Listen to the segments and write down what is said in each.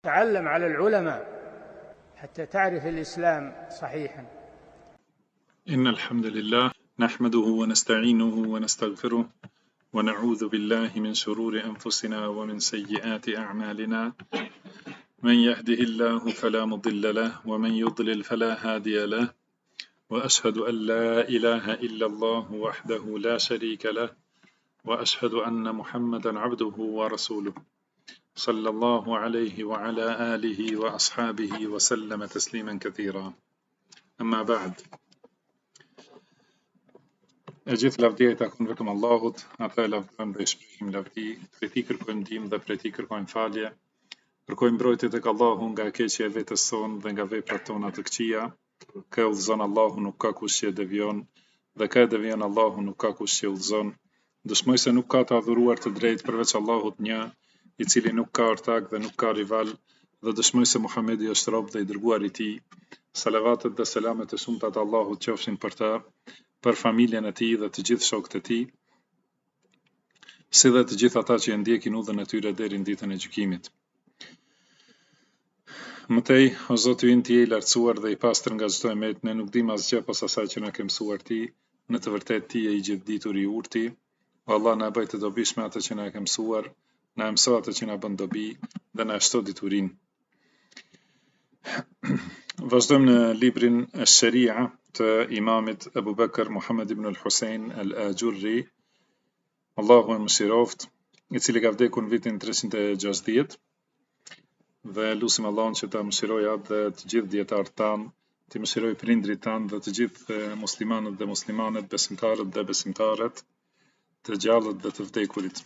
تعلم على العلماء حتى تعرف الإسلام صحيحا. إن الحمد لله نحمده ونستعينه ونستغفره ونعوذ بالله من شرور أنفسنا ومن سيئات أعمالنا. من يهده الله فلا مضل له ومن يضلل فلا هادي له، وأشهد أن لا إله إلا الله وحده لا شريك له، وأشهد أن محمدا عبده ورسوله صلى الله عليه وعلى آله وأصحابه وسلم تسليما كثيرا. أما بعد، gjithë lavdia I takon vetëm Allahut, ata e lavdërojmë dhe I shprehim lavdi, prej kërkojmë ndihmë dhe prej kërkojmë falje. Kërkojmë mbrojtje tek Allahu nga keqja e vetes sonë dhe nga veprat tona të këqija. Kë e udhëzon Allahu nuk ka kush që e devijon, dhe kë e devijon Allahu nuk ka kush që udhëzon. Dëshmoj se nuk ka të adhuruar të drejtë përveç Allahut një, I cili nuk ka ortak dhe nuk ka rival, dhe dëshmoj se Muhamedi është rob dhe I dërguar I Tij. Salavatet dhe selamet e shumta të Allahut qofshin për ta, për familjen e tij dhe të gjithë shokët e tij, si dhe të gjithë ata që e ndjekin udhën e tyre deri në ditën e gjykimit. Mëtej, o Zoti ynë Ti je I lartësuar dhe I pastër nga çdo emet, ne nuk dim asgjë pas asaj që na ke mësuar Ti, në të vërtetë Ti je I gjithditur I urti. O Allah, na bëj të dobishme atë që na ke mësuar, na mëso atë që na bën dobi dhe na shto diturinë. Vazhdojmë në librin Ash-Sharia të imamit Abu Bakr Muhammad ibn al-Husayn al-Ajurri, Allahu e mëshiroft, I cili ka vdekur në vitin 360, dhe lutim Allahun që ta mëshirojë atë dhe të gjithë dietarët tanë, të mëshirojë prindrit tanë dhe të gjithë muslimanët dhe muslimanet, besimtarët dhe besimtaret, të gjallët dhe të vdekurit.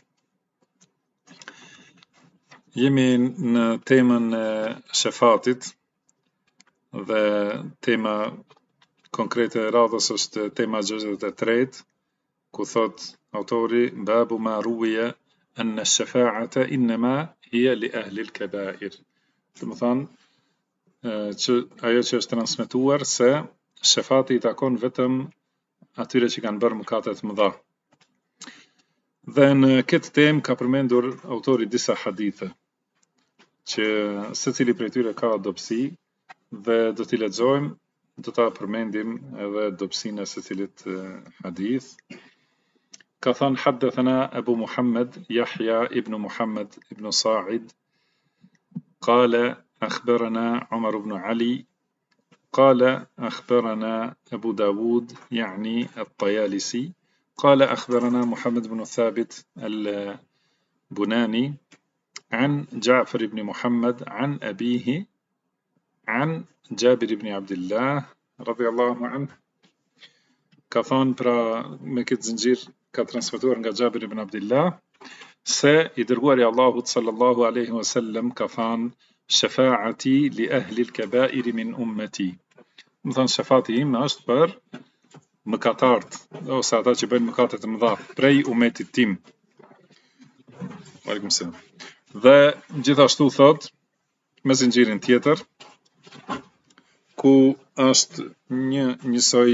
Jemi në temën e shefatit, dhe tema konkrete e radhës është tema 63, ku thot autori babu ma ruwiya anna ash-shafa'ata inma hiya li ahli al-kaba'ir. Do të thonë që ajo që është transmetuar se shefati I takon vetëm atyre që kanë bërë mëkate të mëdha. Dhe në këtë temë ka përmendur autori disa hadithe që secili prej tyre ka dobësi, dhe do t'i lexojmë, do ta përmendim edhe dobësinë e secilit hadith. Ka thënë haddathana Abu Muhammad Yahya ibn Muhammad ibn Sa'id قال أخبرنا عمر بن علي قال أخبرنا أبو داود يعني الطيالسي قال أخبرنا محمد بن ثابت البناني عن جعفر بن محمد عن أبيه عن جابر بن عبد الله رضي الله عنه. Ka thonë pra me këtë zinxhir ka transmetuar nga Jabir ibn Abdullah se I dërguari Allahut sallallahu alaihi wasallam ka thënë shafa'ati li ahli al-kaba'ir min ummati. Do thënë shafati im është për mëkatarët ose ata që bëjnë mëkate të mëdha prej umetit tim. Aleikum selam. Dhe gjithashtu thot me zinxhirin tjetër ku është njësoj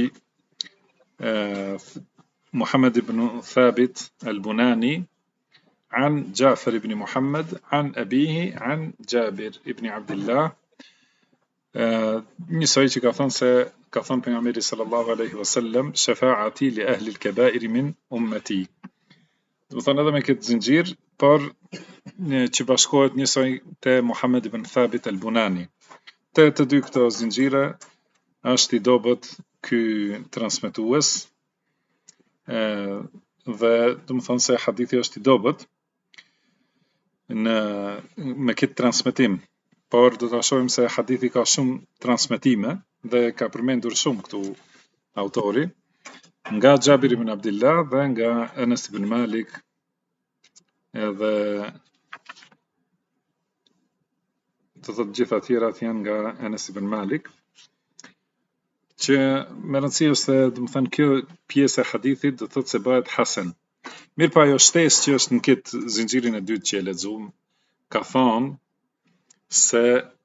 محمد بن ثابت البناني عن جعفر بن محمد عن أبيه عن جابر بن عبد الله. njësoj që ka thënë pejgamberi sallallahu alaihi wasallam shafa'ati li ahli al-kaba'ir min ummati. Do të thonë edhe me këtë zinxhir, por që bashkohet njësoj te Muhammad ibn Thabit al-Bunani. Të dy këto zinxhire është I dobët ky transmetues, dhe do të thonë se hadithi është I dobët me këtë transmetim, por do ta shohim se hadithi ka shumë transmetime dhe ka përmendur shumë këtu autori nga Jabir ibn Abdullah dhe nga Anas ibn Malik, edhe të thotë gjitha tjerat janë nga Anas ibn Malik, që me rëndësi është se do të thënë kjo pjesë e hadithit do thotë se bëhet hasan. Mirë pa ajo shtesë që është në këtë zinxhirin e dytë që e lexuam, ka thonë se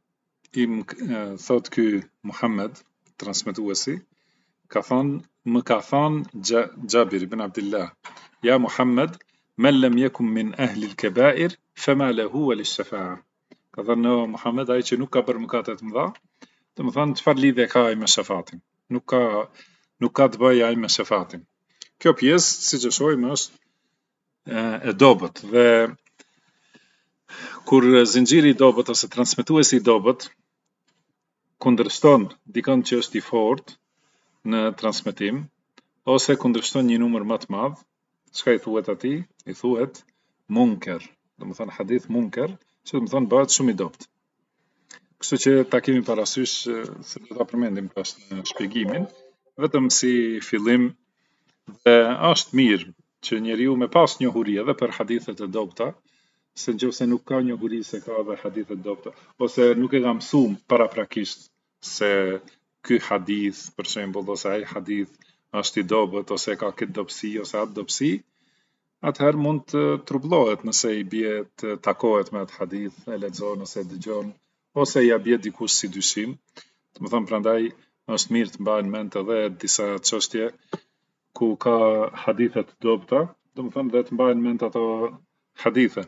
thot ky Muhammed transmetuesi ka thonë më ka thonë Jabir ibn Abdullah ja Muhammed men lam yakun min ahli al-kaba'ir fama lahu wa lish-shafa'a. Ka thënë Muhammed, ai që nuk ka bërë mëkate të mëdha, domethënë çfarë lidhje ka ai me shefatin? Nuk ka të bëjë ai me shefatin. Kjo pjesë, siç e shohim, është e dobët dhe kur zinxhiri i dobët ose transmetuesi i dobët kundërshton dikon që është i fortë në transmetim ose kundërshton një numër më të madh, çka i thuhet atij? I thuhet munker, domethënë hadith munker, që domethënë bëhet shumë i dobët. Kështu që ta kemi parasysh se do ta përmendim tash në shpjegimin, vetëm si fillim dhe është mirë që njeriu me pas njohuri edhe për hadithet e dobta, se nëse nuk ka njohuri se ka edhe hadithe të dobta, ose nuk e ka mësuar paraprakisht se ky hadith, për shembull, ose ai hadith është i dobët ose ka këtë dobësi ose atë dobësi, atëherë mund të trubullohet nëse i bie të takohet me atë hadith, e lexon ose e dëgjon, ose ja bie dikush si dyshim. Domethënë prandaj është mirë të mbahen mend edhe disa çështje ku ka hadithe të dobta, domethënë dhe të mbahen mend ato hadithe.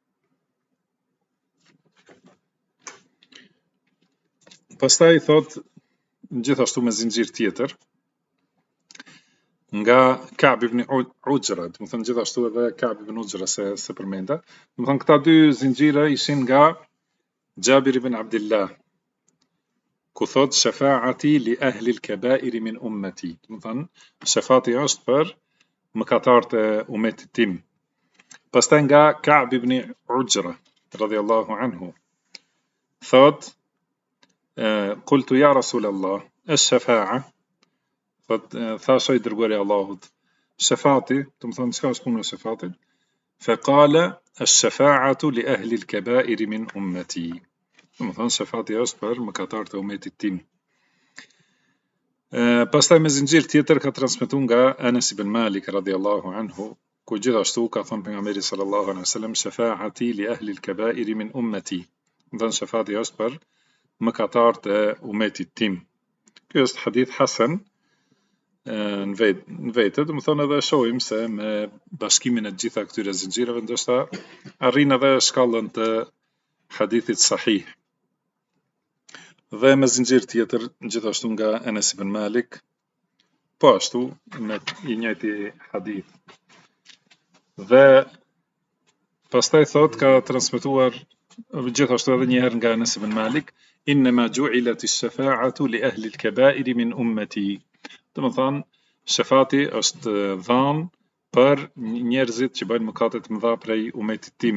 Pastaj thot gjithashtu me zinxhir tjetër nga Ka'b ibn Ujra, domethënë gjithashtu edhe Ka'b ibn Ujra se përmenda. Domethënë këta dy zinxhira ishin nga Jabir ibn Abdullah, ku thot shafa'ati li ahli al-kaba'ir min ummati. Domethënë shafati është për mëkatarët e umetit tim. Pastaj nga Ka'b ibn Ujra radhiyallahu anhu thot قلت يا رسول الله الشفاعة ثاشا يدرقوا Allahut shafati, domethënë çka është puna e shafatit? فقال الشفاعة لأهل الكبائر من أمتي. Domethënë shafati është për mëkatarët e umetit tim. Pastaj me zinxhir tjetër ka transmetuar nga Anas ibn Malik radhiyallahu anhu, ku gjithashtu ka thënë pejgamberi sallallahu alaihi wasallam shafa'ati li ahli al-kaba'ir min ummati. Domethënë shafati është për mëkatarët e umetit tim. Ky është hadith hasan në vetë, domethënë edhe shohim se me bashkimin e gjitha këtyre zinxhireve ndoshta arrin edhe shkallën të hadithit sahih. Dhe me zinxhir tjetër gjithashtu nga Anas ibn Malik, po ashtu me i njëjti hadith. Dhe pastaj thot ka transmetuar gjithashtu edhe një herë nga Anas ibn Malik, innama ju'ilat ash-shafa'atu li ahli al-kaba'ir min ummati. Domethënë shafati është dhënë për njerëzit që bëjnë mëkate të mëdha prej umetit tim.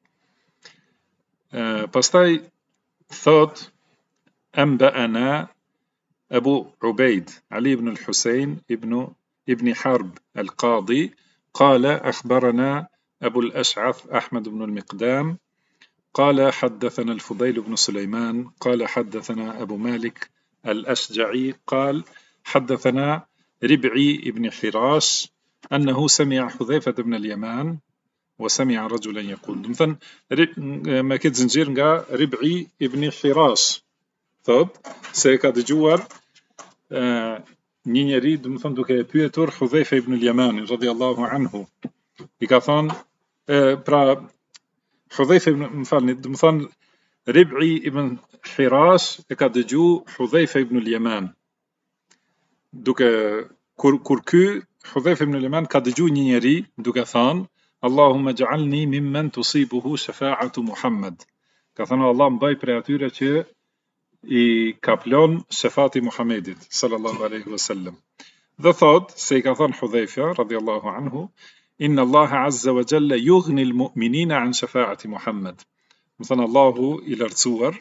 Pastaj thot anba'ana Abu Ubaid Ali ibn al-Husayn ibn Harb al-Qadi قال أخبرنا أبو الأشعث أحمد بن المقدام قال حدثنا الفضيل بن سليمان قال حدثنا أبو مالك الأشجعي قال حدثنا ربعي بن حراش أنه سمع حذيفة بن اليمان وسمع رجلا يقول. مثلا ما كنت زنجير ربعي بن حراش thot se ka dëgjuar një njeri, domethënë duke e pyetur Hudhaifa ibn al-Yaman radhiyallahu anhu. I ka thënë pra Hudhaifa domethënë Rib'i ibn Hirash e ka dëgju Hudhaifa ibn al-Yaman. Duke kur ky Hudhaifa ibn al-Yaman ka dëgju një njeri duke thënë Allahumma ij'alni mimman tusibuhu shafa'atu Muhammad. Ka thënë Allah më bëj prej atyre që i kaplon shafati Muhammedit sallallahu alaihi wasallam. Dhe thot se i ka thënë Hudhaifa radhiyallahu anhu, inna Allah azza wa jalla yughni al-mu'minina an shafa'ati Muhammad. Domethënë Allahu i lartësuar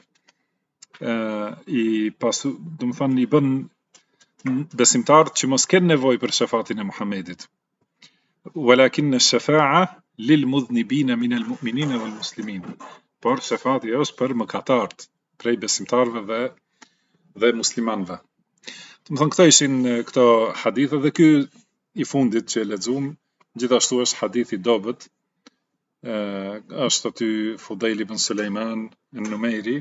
domethënë i bën besimtarët që mos kenë nevojë për shafatin e Muhammedit. Walakin ash-shafa'a lil mudhnibina min al-mu'minina wal muslimin. Por shafati është për mëkatarët prej besimtarëve dhe muslimanëve. Domethënë këto ishin këto hadithe dhe ky i fundit që lexuam gjithashtu është hadith i dobët. Është aty Fudail ibn Sulejman an-Numairi,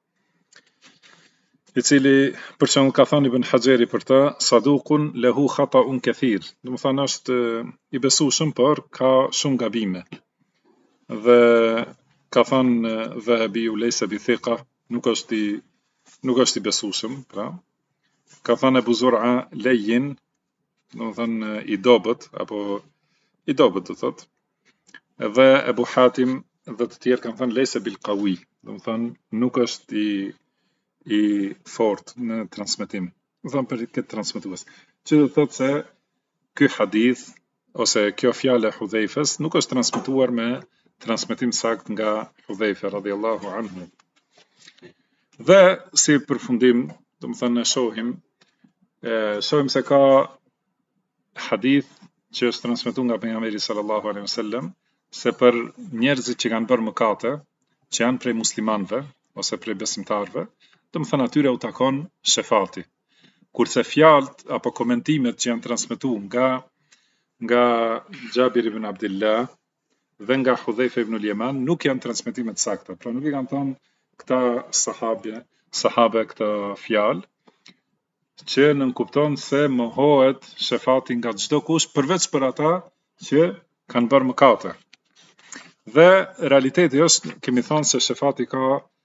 i cili për shembull ka thënë Ibn Hajeri për ta saduqun lahu khata'un kathir. Domethënë është i besueshëm por ka shumë gabime. Dhe ka thënë Dhahabiu lejse bi thika, nuk është i besueshëm, pra. Ka thënë Ebu Zur'a lejin, do të thënë i dobët apo i dobët do thotë. Edhe Ebu Hatim dhe të tjerë kanë thënë lejse bil qawi, do të thënë nuk është i fort në transmetim. Do të thënë për këtë transmetues. Që do thotë se ky hadith ose kjo fjalë e Hudhaifës nuk është transmetuar me transmetim sakt nga Hudhaifa radhiyallahu anhu. Dhe si përfundim, do të thënë shohim se ka hadith që është transmetuar nga pejgamberi sallallahu alaihi wasallam se për njerëzit që kanë bërë mëkate, që janë prej muslimanëve ose prej besimtarëve, do të thënë atyre u takon shefati. Kurse fjalët apo komentimet që janë transmetuar nga Jabir ibn Abdullah dhe nga Hudhaifa ibn al-Yaman nuk janë transmetime të sakta. Pra nuk i kanë thënë këta sahabe këta fjalë që nënkupton se mohohet shefati nga çdo kush përveç për ata që kanë bërë mëkate. Dhe realiteti është, kemi thënë se shefati ka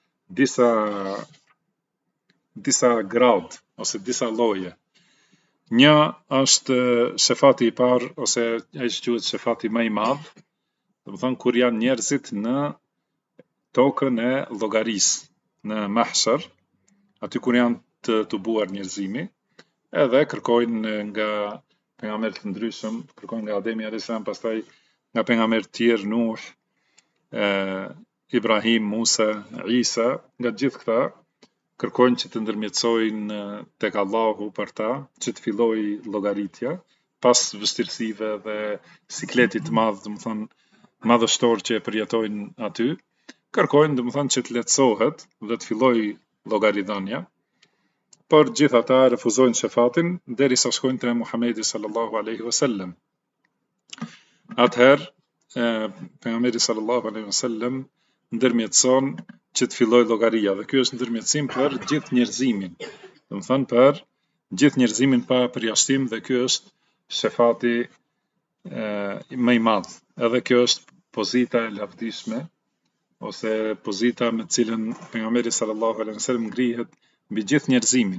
disa grad ose disa lloje. Një është shefati i parë ose ai që quhet shefati më i madh, do të thonë kur janë njerëzit në tokën e llogarisë, në mahshar, aty kur janë të tubuar njerëzimi, edhe kërkojnë nga pejgamberët të ndryshëm, kërkojnë nga Ademi alayhis salam, pastaj nga pejgamberët të tjerë Nuh, Ibrahim, Musa, Isa, nga gjithë këta kërkojnë që të ndërmjetësojnë tek Allahu për ta, që të fillojë llogaritja pas vështirësive dhe sikletit të madh, do të thonë madhështor që e përjetojnë aty, kërkojnë do të thonë që të lehtësohet dhe të fillojë llogaridhënia. Por gjithë ata refuzojnë shefatin derisa shkojnë te Muhamedi sallallahu alaihi wasallam. Atëherë pejgamberi sallallahu alaihi wasallam ndërmjetëson që të fillojë llogaria dhe ky është ndërmjetësim për gjithë njerëzimin. Do të thonë për gjithë njerëzimin pa përjashtim dhe ky është shefati më i madh. Edhe kjo është pozita e lavdishme ose pozita me të cilën pejgamberi sallallahu alaihi wasallam ngrihet mbi gjithë njerëzimin.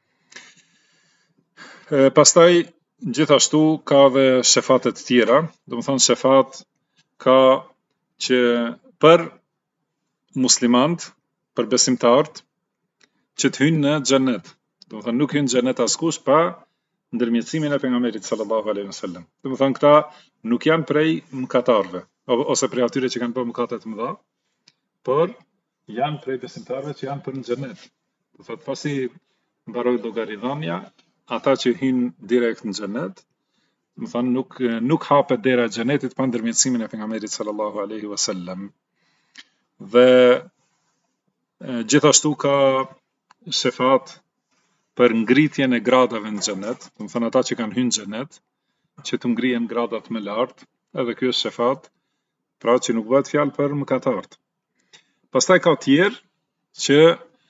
Pastaj gjithashtu ka dhe shefate të tjera, do të thonë shefat ka që për muslimant, për besimtarët që të hyjnë në xhenet. Do të thonë nuk hyn në xhenet askush pa ndërmjetësimin e pejgamberit sallallahu alaihi wasallam. Do të thonë këta nuk janë prej mëkatarëve ose prej atyre që kanë bërë mëkate të mëdha, por janë prej besimtarëve që janë për në xhenet. Do thotë pasi mbaroi llogaridhënia, ata që hyjnë direkt në xhenet, do të thonë nuk hapet dera e xhenetit pa ndërmjetësimin e pejgamberit sallallahu alaihi wasallam. Dhe gjithashtu ka shefat për ngritjen e gradave në xhenet, do të thonë ata që kanë hyrë në xhenet, që të ngrihen gradat më lart, edhe ky është shefat, pra që nuk bëhet fjalë për mëkatarët. Pastaj ka tjerë që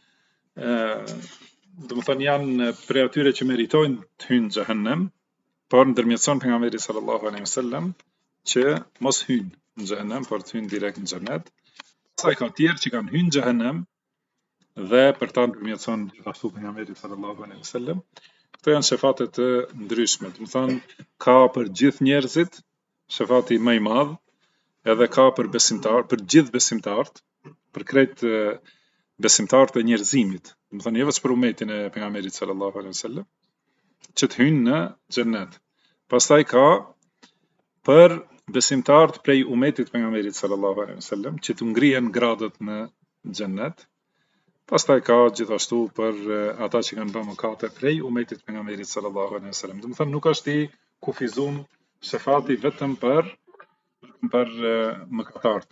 do të thonë janë prej atyre që meritojnë të hyjnë në xhehenem, por ndërmjetëson pejgamberi sallallahu alaihi wasallam që mos hyjnë në xhehenem, por të hyjnë direkt në xhenet. Pastaj ka tjerë që kanë hyrë në xhehenem dhe për ta ndërmjetëson gjithashtu pejgamberi sallallahu alaihi wasallam. Këto janë shefate të ndryshme. Do të thonë ka për gjithë njerëzit shefati më i madh, edhe ka për besimtar, për gjithë besimtarët, për krejt besimtarët e njerëzimit. Do të thonë jo vetëm për umetin e pejgamberit sallallahu alaihi wasallam, që të hyjnë në xhenet. Pastaj ka për besimtarët prej umetit të pejgamberit sallallahu alaihi wasallam, që të ngrihen gradat në xhenet. Pastaj ka gjithashtu për ata që kanë bërë mëkate prej umetit të pejgamberit sallallahu alaihi wasallam. Do të thonë nuk është i kufizuar shefati vetëm për mëkatarët.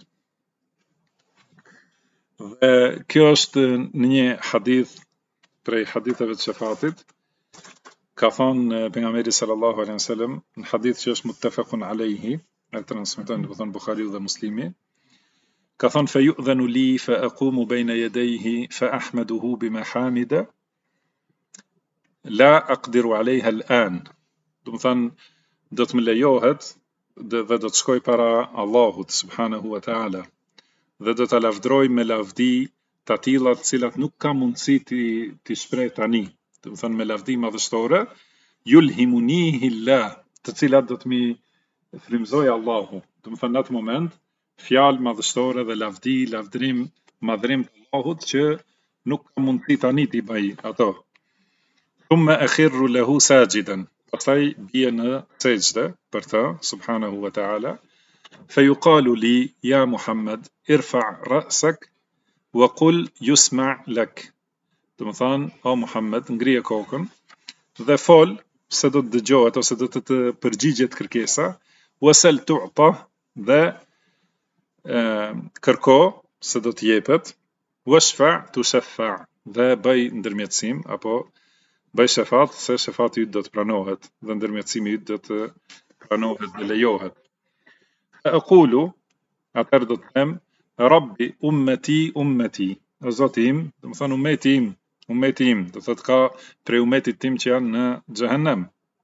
Dhe kjo është në një hadith prej haditheve të shefatit, ka thonë pejgamberi sallallahu alaihi wasallam në hadith që është muttafaqun alaihi, e transmeton do të thonë Buhariu dhe Muslimi, ka thonë fe yu'dhanu li fa aqumu bayna yadayhi fa ahmaduhu bima hamida la aqdiru alaiha al'an. Do të thonë do të më lejohet dhe do të shkoj para Allahut subhanahu wa ta'ala dhe do ta lavdroj me lavdi të tilla të cilat nuk ka mundësi ti shpreh tani. Do të thënë me lavdi madhështore, yulhimunihi Allah, të cilat do të mi frymëzoj Allahu. Do të thënë në atë moment fjalë madhështore dhe lavdi, lavdrim, madhrim të Allahut që nuk ka mundësi tani t'i bëj ato. Thumma akhirru lahu sajidan, pastaj bie në sejdë për të, subhanahu wa ta'ala. Fayuqalu li ya Muhammad irfa' ra'sak wa qul yusma' lak. Do të thënë, o Muhammed, ngrije kokën dhe fol se do të dëgjohet ose do të përgjigjet kërkesa, wasal tu'ta, dhe kërko se do të jepet, washfa' tushaffa', dhe bëj ndërmjetësim apo bëj shefat se shefati yt do të pranohet dhe ndërmjetësimi yt do të pranohet dhe lejohet. Aqulu, atëherë do të them, Rabbi ummeti ummeti, o Zoti im, do të thënë ummeti im, do thotë ka prej ummetit tim që janë në xhehenem.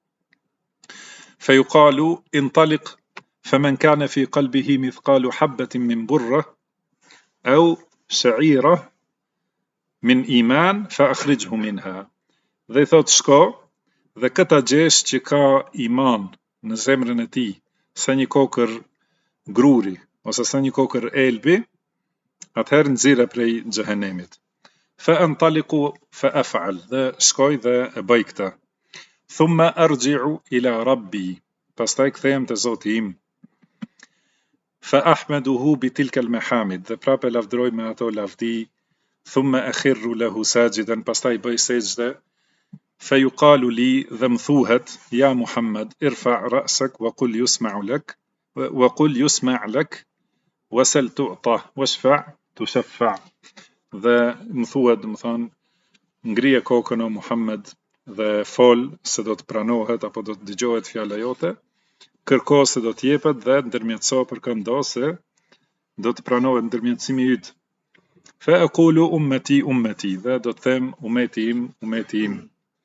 Fayuqalu intaliq faman kana fi qalbihi mithqalu habatin min burra aw sha'ira min iman fa akhrijhu minha. Dhe i thot shko dhe këta gjesh që ka iman në zemrën e tij, sa një kokër gruri ose sa një kokër elbi, atëherë nxirre prej xhehenemit. Fa antaliqu fa af'al, dhe shkoj dhe e bëj këtë. Thumma arji'u ila rabbi, pastaj kthehem te Zoti im. Fa ahmaduhu bi tilka al mahamid, dhe prapë lavdroj me ato lavdi. Thumma akhirru lahu sajidan, pastaj bëj sejdë. Fayuqalu li, dhe më thuhet, ja Muhammad, irfa' ra'sak wa qul yusma' lak wasal tu'ta washfa' tushaffa'. Dhe më thuhet, do të thonë, ngrije kokën o Muhammed dhe fol se do të pranohet apo do të dëgjohet fjala jote, kërko se do të jepet dhe ndërmjetëso për këndo se do të pranohet ndërmjetësimi yt. Fa aqulu ummeti ummeti, dhe do të them ummeti im.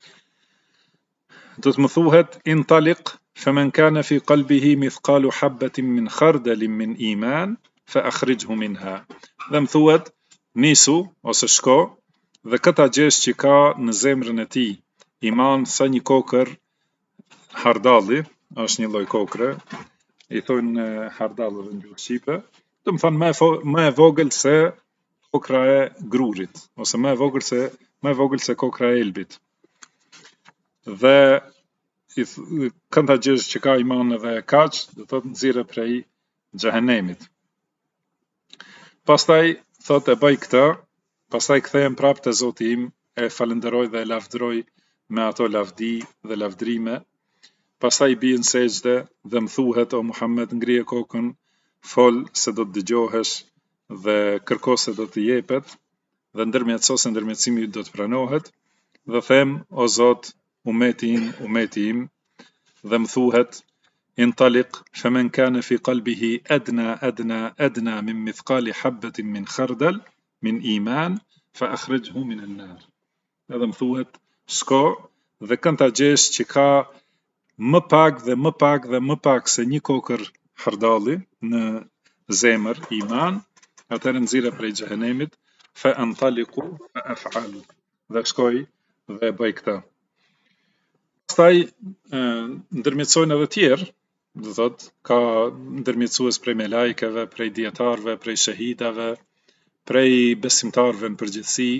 Do të më thuhet intaliq faman kana fi qalbihi mithqalu habatin min khardalin min iman fa akhrijhu minha. Dhe më thuhet nisu ose shko dhe këta gjesh që ka në zemrën e tij iman sa një kokër hardalli, është një lloj kokre, i thonë hardallëve në gjuhë shqipe, do të thonë më e vogël se kokra e grurit ose më e vogël se kokra e elbit. Dhe këta gjesh që ka iman edhe kaq, do thotë nxirre prej xhehenemit. Pastaj thotë e bëj këtë, pastaj kthehem prapë te Zoti im, e falenderoj dhe e lavdroj me ato lavdi dhe lavdrime. Pastaj bie në sejdë dhe më thuhet o Muhammed, ngrije kokën, fol se do të dëgjohesh dhe kërko se do të jepet dhe ndërmjetëso se ndërmjetësimi yt do të pranohet, dhe them o Zot, ummeti im, dhe më thuhet intaliq faman kana fi qalbihi adna min mithqali habatin min khardal min iman fa akhrijhu min an-nar. Edhe më thuhet shko dhe këta gjesh që ka më pak se një kokër hardalli në zemër iman, atëherë nxirre prej xhehenemit. Fa antaliqu fa af'al, dhe shkoj dhe bëj këtë. Pastaj ndërmjetësojnë edhe tjerë, do thot ka ndërmjetësues prej melajkeve, prej dietarëve, prej shahidave, prej besimtarëve në përgjithësi,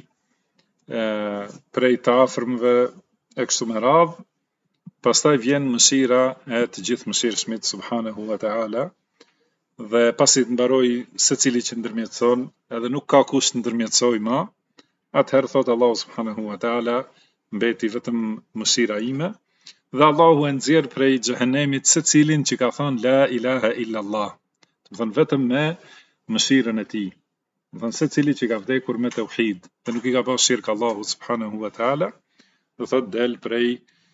prej të afërmve e kështu me radhë. Pastaj vjen mëshira e të gjithë mëshirshmit subhanahu wa ta'ala, dhe pasi të mbaroj secili që ndërmjetëson, edhe nuk ka kush të ndërmjetësoj më, atëherë thot Allahu subhanahu wa ta'ala, mbeti vetëm mëshira ime, dhe Allahu e nxjerr prej xhehenemit secilin që ka thënë la ilaha illa Allah. Do të thënë vetëm me mëshirën e tij. Do të thënë secili që ka vdekur me tauhid, dhe nuk i ka bërë shirk Allahu subhanahu wa ta'ala, do thot del prej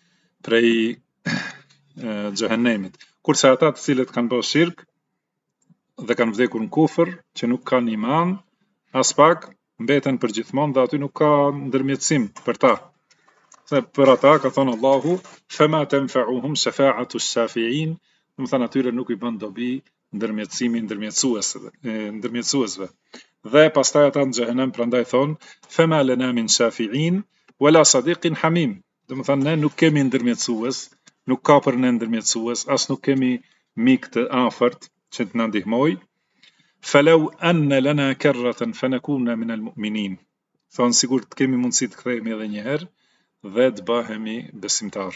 xhehenemit. Kurse ata të cilët kanë bërë shirk dhe kanë vdekur në kufër, që nuk kanë iman, as pak mbeten përgjithmonë dhe aty nuk ka ndërmjetësim për ta. Se për ata ka thonë Allahu, fema tenfa'uhum shafa'atu shafi'in, do të thënë atyre nuk i bën dobi ndërmjetësimi ndërmjetësuesve. Dhe pastaj ata në xhehenem prandaj thonë fema lana min shafi'in wala sadiqin hamim. Domethënë ne nuk kemi ndërmjetësues, nuk ka për ne ndërmjetësues, as nuk kemi mik të afërt që të na ndihmoj. Falau anna lana karratan fanakuna min almu'minin. Thonë sigur të kemi mundësi të kthehemi edhe një herë dhe të bëhemi besimtar.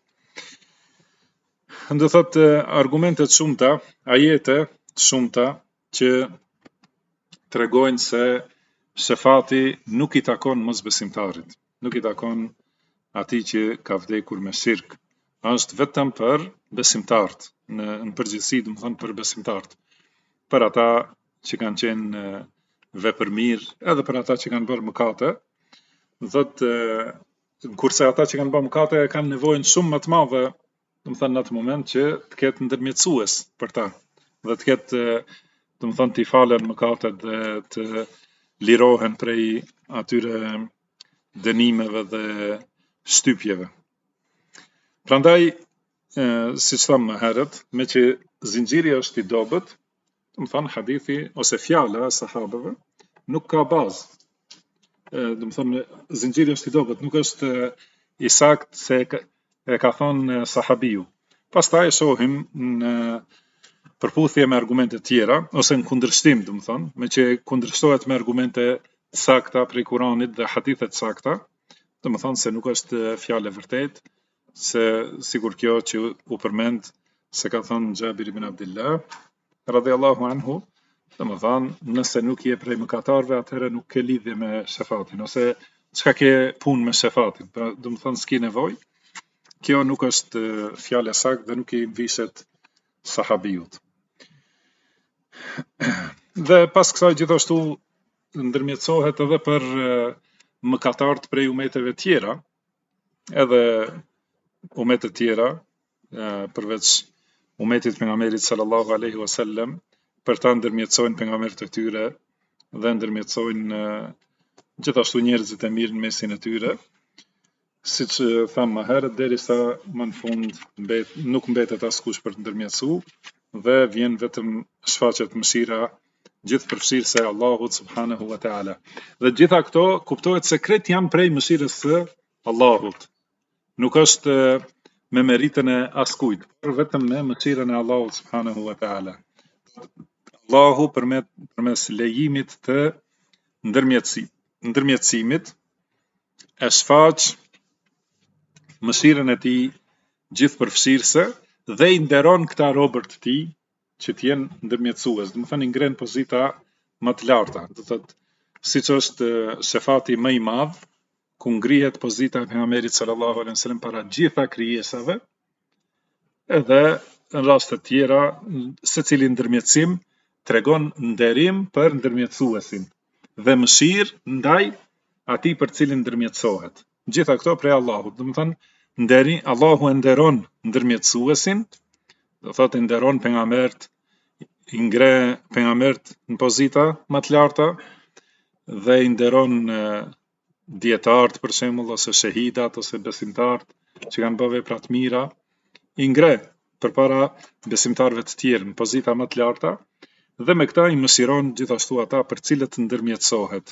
Ndë thot argumentet shumëta, ajete shumëta që tregojnë se shefati nuk i takon mosbesimtarit, nuk i takon atij që ka vdekur me shirk, është vetëm për besimtarët, në përgjithësi, do të thonë për besimtarët, për ata që kanë qenë vepërmirë, edhe për ata që kanë bërë mëkate, thotë kurse ata që kanë bërë mëkate kanë nevojën shumë më të madhe, do të thënë në atë moment që të ketë ndërmjetësues për ta, dhe të ketë, do të thënë t'i falen mëkatet dhe të lirohen prej atyre dënimeve dhe shtypjeve. Prandaj, siç thamë më herët, me që zinxhiri është i dobët, do të thënë hadithi ose fjala e sahabeve nuk ka bazë. Do të thënë zinxhiri është i dobët, nuk është i saktë se e ka thonë sahabiu. Pastaj shohim në përputhje me argumente tjera, ose në kundërshtim, do të thonë, me që kundërshtohet me argumente sakta prej Kuranit dhe hadithe të sakta, do të thonë se nuk është fjalë e vërtetë, se sigur kjo që u përmend se ka thonë Xhabir ibn Abdullah radhiyallahu anhu, do të thonë nëse nuk je prej mëkatarëve, atëherë nuk ke lidhje me shefatin, ose çka ke punë me shefatin, pra do të thonë s'ke nevojë. Kjo nuk është fjalë e saktë dhe nuk i vishet sahabiut. Dhe pas kësaj gjithashtu ndërmjetësohet edhe për mëkatarët prej umeteve tjera, edhe umetet tjera, përveç umetit pejgamberit sallallahu alaihi wasallam, për ta ndërmjetësojnë pejgamberët e tyre dhe ndërmjetësojnë gjithashtu njerëzit e mirë në mesin e tyre, siç thamë më herët, derisa më në fund nuk mbetet askush për të ndërmjetësu dhe vjen vetëm shfaqet mëshira gjithëpërfshirëse e Allahut subhanahu wa taala. Dhe gjitha këto kuptohet se krejt janë prej mëshirës së Allahut. Nuk është me meritën e askujt, por vetëm me mëshirën e Allahut subhanahu wa taala. Allahu përmes lejimit të ndërmjetësimit e shfaq mëshirën e tij gjithëpërfshirëse dhe i nderon këta robërt të tij që të jenë ndërmjetësues, do të thënë i ngren pozita më të larta, do thotë siç është shefati më i madh, ku ngrihet pozita e pejgamberit sallallahu alaihi wasallam para gjitha krijesave, edhe në raste të tjera secili ndërmjetësim tregon nderim për ndërmjetësuesin dhe mëshirë ndaj atij për cilin ndërmjetësohet. Gjitha këto prej Allahut, do të thënë Allahu e nderon ndërmjetësuesin, do thotë nderon pejgambert, i ngre pejgambert në pozita më të larta dhe i nderon dietarët për shembull, ose shahidat ose besimtarët që kanë bërë vepra të mira, i ngre përpara besimtarëve të tjerë në pozita më të larta dhe me këta i mëshiron gjithashtu ata për cilët ndërmjetësohet.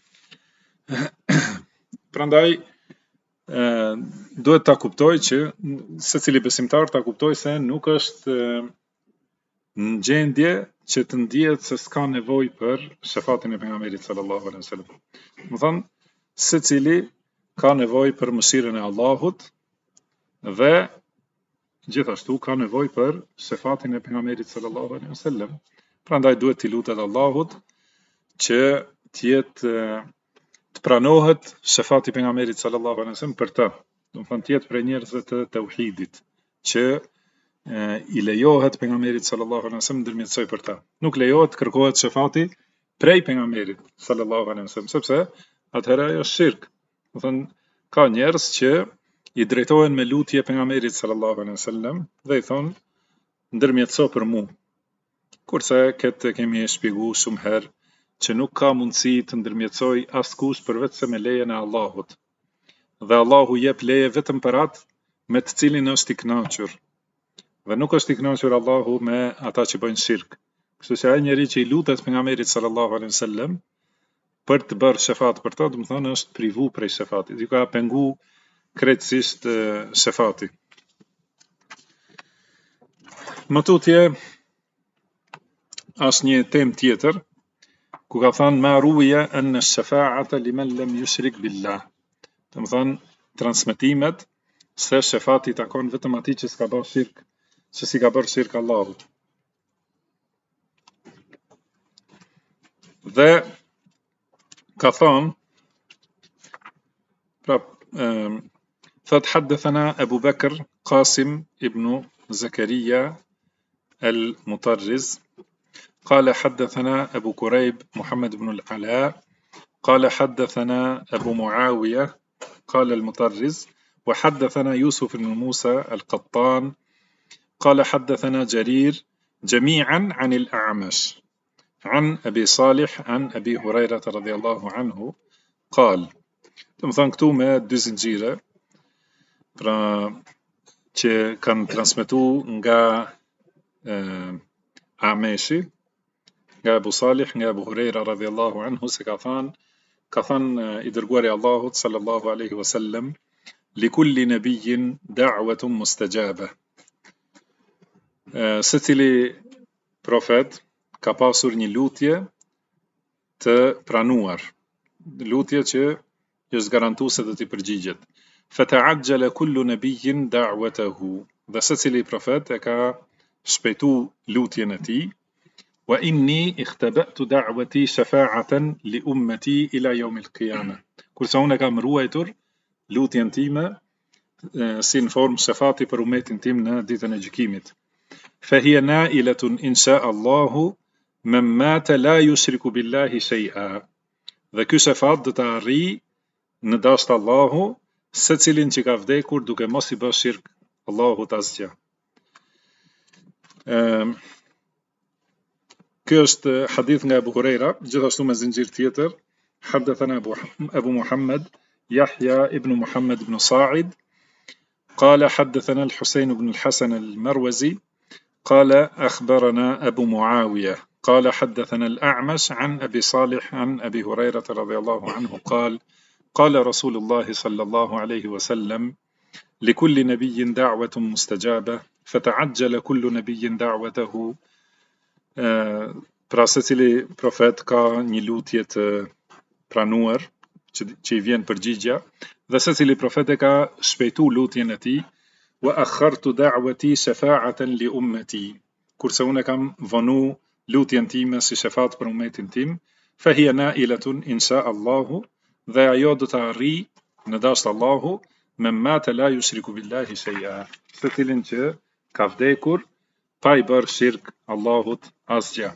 Prandaj duhet ta kuptoj që secili besimtar ta kuptoj se nuk është në gjendje që të ndihet se s'ka nevojë për shefatin e pejgamberit sallallahu alaihi wasallam. Do thonë secili ka nevojë për mëshirën e Allahut dhe gjithashtu ka nevojë për shefatin e pejgamberit sallallahu alaihi wasallam. Prandaj duhet t'i lutet Allahut që të jetë të pranohet shefati i pejgamberit sallallahu alaihi wasallam për të. Do të thonë të jetë prej njerëzve të tauhidit, që i lejohet pejgamberit sallallahu alaihi wasallam ndërmjetësoj për ta. Nuk lejohet kërkohet shefati prej pejgamberit sallallahu alaihi wasallam, sepse atëherë ajo është shirk. Do thonë ka njerëz që i drejtohen me lutje pejgamberit sallallahu alaihi wasallam dhe i thonë ndërmjetëso për mua. Kurse këtë kemi shpjeguar shumë herë që nuk ka mundësi të ndërmjetësoj askush përveç se me lejen e Allahut. Dhe Allahu jep leje vetëm për atë me të cilin është i kënaqur. dhe nuk është i kënaqur Allahu me ata që bëjnë shirk. Kështu që ai njeri që i lutet pejgamberit sallallahu alaihi wasallam për të bërë shefat për to, do të thonë është privu prej shefatit, i ka pengu krejtësisht shefati. Më tutje është një temë tjetër ku ka thënë ma ruja anna shafa'ata liman lam yushrik billah. Do të thonë transmetimet se shefati takon vetëm atij që s'ka bërë shirk, që si ka bërë shirk Allahut. Dhe ka thonë thot حدثنا أبو بكر قاسم ابن زكريا المطرز قال حدثنا أبو كريب محمد بن العلاء قال حدثنا أبو معاوية قال المطرز وحدثنا يوسف بن موسى القطان قال حدثنا جرير جميعا عن الأعمش عن أبي صالح عن أبي هريرة رضي الله عنه قال Të më thënë këtu me dy zinxhire, pra që kanë transmetu nga Ameshi, nga Abu Salih, nga Abu Hurajra radhiyallahu anhu se ka thënë i dërguari i Allahut sallallahu alaihi wasallam, likulli nabiyyin da'watun mustajaba. Secili profet ka pasur një lutje të pranuar, lutje që është garantu se do t'i përgjigjet. Fata'ajjala kullu nabiyyin da'watahu. Dhe secili profet e ka shpejtu lutjen e tij. Wa inni ikhtaba'tu da'wati shafa'atan li ummati ila yawm al-qiyamah. Kurse unë kam ruajtur lutjen time si në formë shafati për umetin tim në ditën e gjykimit. Fahiya na'ilatun insha Allahu man mata la yushriku billahi shay'a. Dhe ky shafat do të arrijë në dashtë Allahu se cilin që ka vdekur duke mos i bërë shirk Allahut asgjë. Ky është hadith nga Abu Hurajra, gjithashtu me zinxhir tjetër. Haddathana Abu Muhammad Yahya ibn Muhammad ibn Sa'id قال حدثنا الحسين بن الحسن المروزي قال أخبرنا أبو معاوية قال حدثنا الأعمش عن أبي صالح عن أبي هريرة رضي الله عنه قال رسول الله صلى الله عليه وسلم لكل نبي دعوة مستجابة فتعجل كل نبي دعوته. Pra secili profet ka një lutje të pranuar që i vjen përgjigja dhe secili profet e ka shpejtu lutjen e tij. Wa akhartu da'wati shafa'atan li ummati. Kurse unë kam vonu lutjen time si shefat për umetin tim. Fahiya na'ilatun insha Allahu. Dhe ajo do të arrijë në dashtë Allahu men mata la yushriku billahi shay'a. Secilin që ka vdekur pa i bërë shirk Allahut asgjë.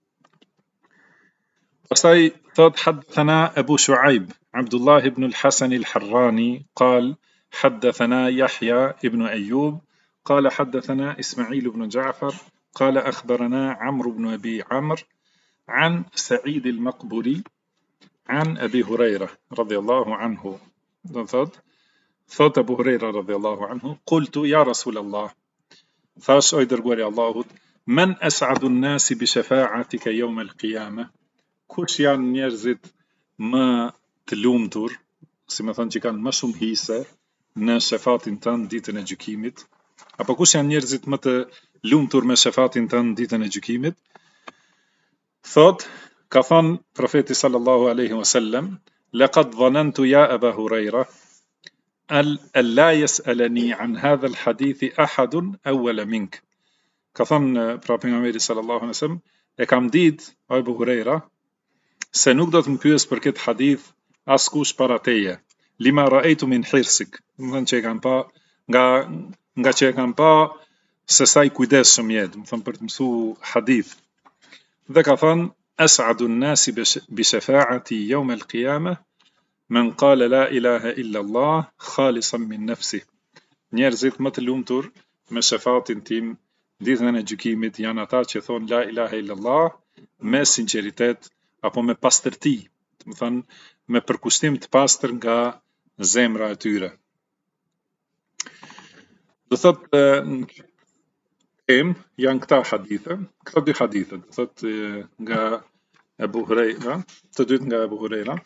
Pastaj thot haddathana Abu Shu'aib Abdullah ibn al-Hasan al-Harrani قال حدثنا يحيى ابن أيوب قال حدثنا إسماعيل بن جعفر قال أخبرنا عمرو بن أبي عمرو عن سعيد المقبري عن أبي هريرة رضي الله عنه. Thot Abu Hurajra radhiyallahu anhu, qultu ya Rasul Allah. Thash o i dërguari i Allahut, men as'adu an-nasi bi shafa'atika yawm al-qiyamah. Kush janë njerëzit më të lumtur, si më thënë që kanë më shumë hise në shefatin tënd ditën e gjykimit, apo kush janë njerëzit më të lumtur me shefatin tënd ditën e gjykimit? Thot, ka thënë profeti sallallahu alaihi wasallam, laqad dhanantu ya Aba Hurajra alla yas'alani an hadha al-hadith ahadun awwala mink. Ka thënë pra pejgamberi sallallahu alaihi wasallam, e kam ditë o Abu Hurajra se nuk do të më pyes për këtë hadith askush para teje. Lima ra'aytu min hirsik. Do të thonë që e kam pa nga që e kam pa se sa i kujdesshëm je, do të thonë për të mësuar hadith. Dhe ka thënë as'adu an-nasi bi shafa'ati yawm al-qiyamah man qala la ilaha illa Allah khalisan min nafsi. Njerëzit më të lumtur me shefatin tim ditën e gjykimit janë ata që thonë la ilaha illa Allah me sinqeritet apo me pastërti, do të thonë me përkushtim të pastër nga zemra e tyre. Do thotë janë këta hadithe, këta dy hadithe, do thotë nga Abu Huraira, të dytë nga Abu Huraira.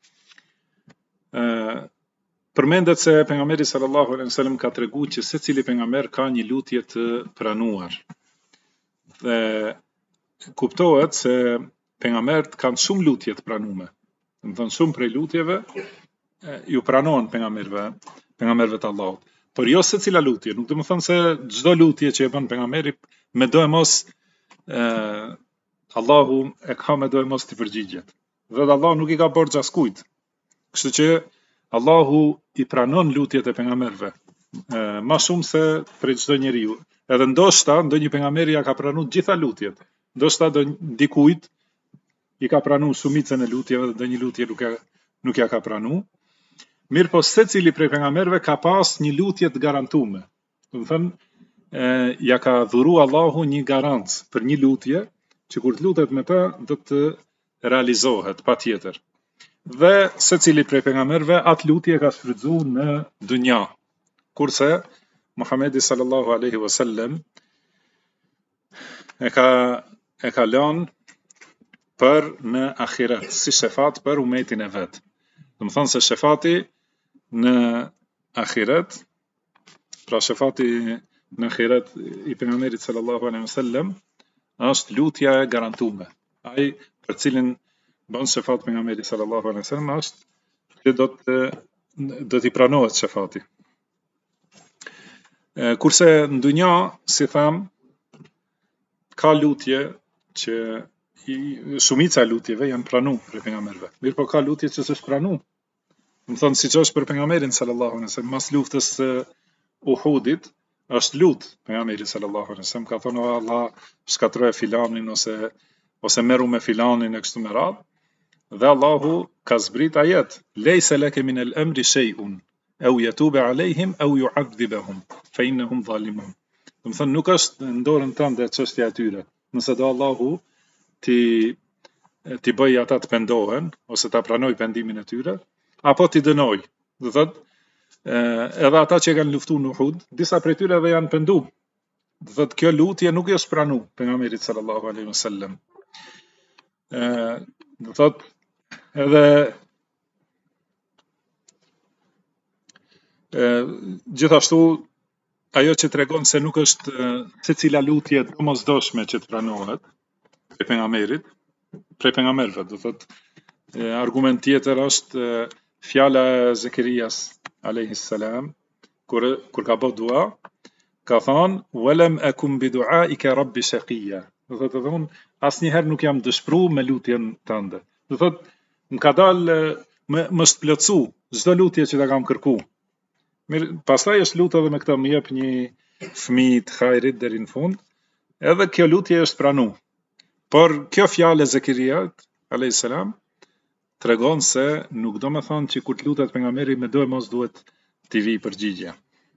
Përmendet se pejgamberi sallallahu alaihi wasallam ka treguar që secili pejgamber ka një lutje të pranuar. Dhe kuptohet se pejgamberët kanë shumë lutje të pranuara. Do të thonë shumë prej lutjeve ju pranohen pejgamberëve të Allahut. Por jo secila lutje, nuk do të thonë se çdo lutje që e bën pejgamberi me do e mos Allahu e ka me do e mos të përgjigjet. Dhe Allahu nuk i ka borxh askujt. Kështu që Allahu i pranon lutjet e pejgamberëve më shumë se për çdo njeriu. Edhe ndoshta ndonjë pejgamberi ja ka pranuar gjitha lutjet. Ndoshta dikujt i ka pranuar shumicën e lutjeve dhe një lutje nuk ja ka pranuar. Mirë po secili prej pejgamberëve ka pas një lutje të garantuar. Do të thënë ja ka dhuru Allahu një garancë për një lutje që kur të lutet me ta do të realizohet patjetër. Dhe secili prej pejgamberëve atë lutje ka shfrytzuar në dunja. Kurse Muhamedi sallallahu alaihi wasallam e ka lënë për në ahiret, si shefat për umetin e vet. Do të thonë se shefati në ahiret, pra shefati në ahiret i pejgamberit sallallahu alaihi wasallam është lutja e garantuar. Ai për cilin bën shefat pejgamberi sallallahu alaihi wasallam është që do t'i pranohet shefati. Kurse në dunja, si tham, ka lutje që shumica e lutjeve janë pranuar për pejgamberëve. Mirë po ka lutje që s'është pranuar. Do të thonë siç është për pejgamberin sallallahu alaihi wasallam, mas luftës së Uhudit, është lut pejgamberi sallallahu alaihi wasallam, ka thonë Allah shkatroje filanin ose merru me filanin e kështu me radhë. Dhe Allahu ka zbrit ajet, lejse leke min el emri shejun, au yatuba alejhim, au yu'adhibahum, fa innahum zalimun. Do të thonë nuk është në dorën tënde çështja e tyre. Nëse do Allahu ti bëj ata të pendohen ose ta pranoj pendimin e tyre, apo ti dënoj. Do thotë edhe ata që kanë luftuar në Uhud, disa prej tyre edhe janë penduar. Do thotë kjo lutje nuk është pranuar pejgamberit sallallahu alaihi wasallam. Do thotë edhe gjithashtu ajo që tregon se nuk është secila lutje domosdoshme që të pranohet prej pejgamberëve, do thotë argument tjetër është fjala e Zekerias alayhi salam kur ka bërë dua, ka thënë walam akum bi du'aika rabbi shaqiya. Do thotë unë asnjëherë nuk jam dëshpëruar me lutjen tënde. Do thotë më ka dalë më shplotsu çdo lutje që ta kam kërkuar. Mirë, pastaj është lutë edhe me këtë më jep një fëmijë të hajrit deri në fund, edhe kjo lutje është pranuar. Por kjo fjalë e Zekeriat alayhis salam tregon se nuk do të thonë që kur të lutet pejgamberi me do e mos duhet t'i vi përgjigje.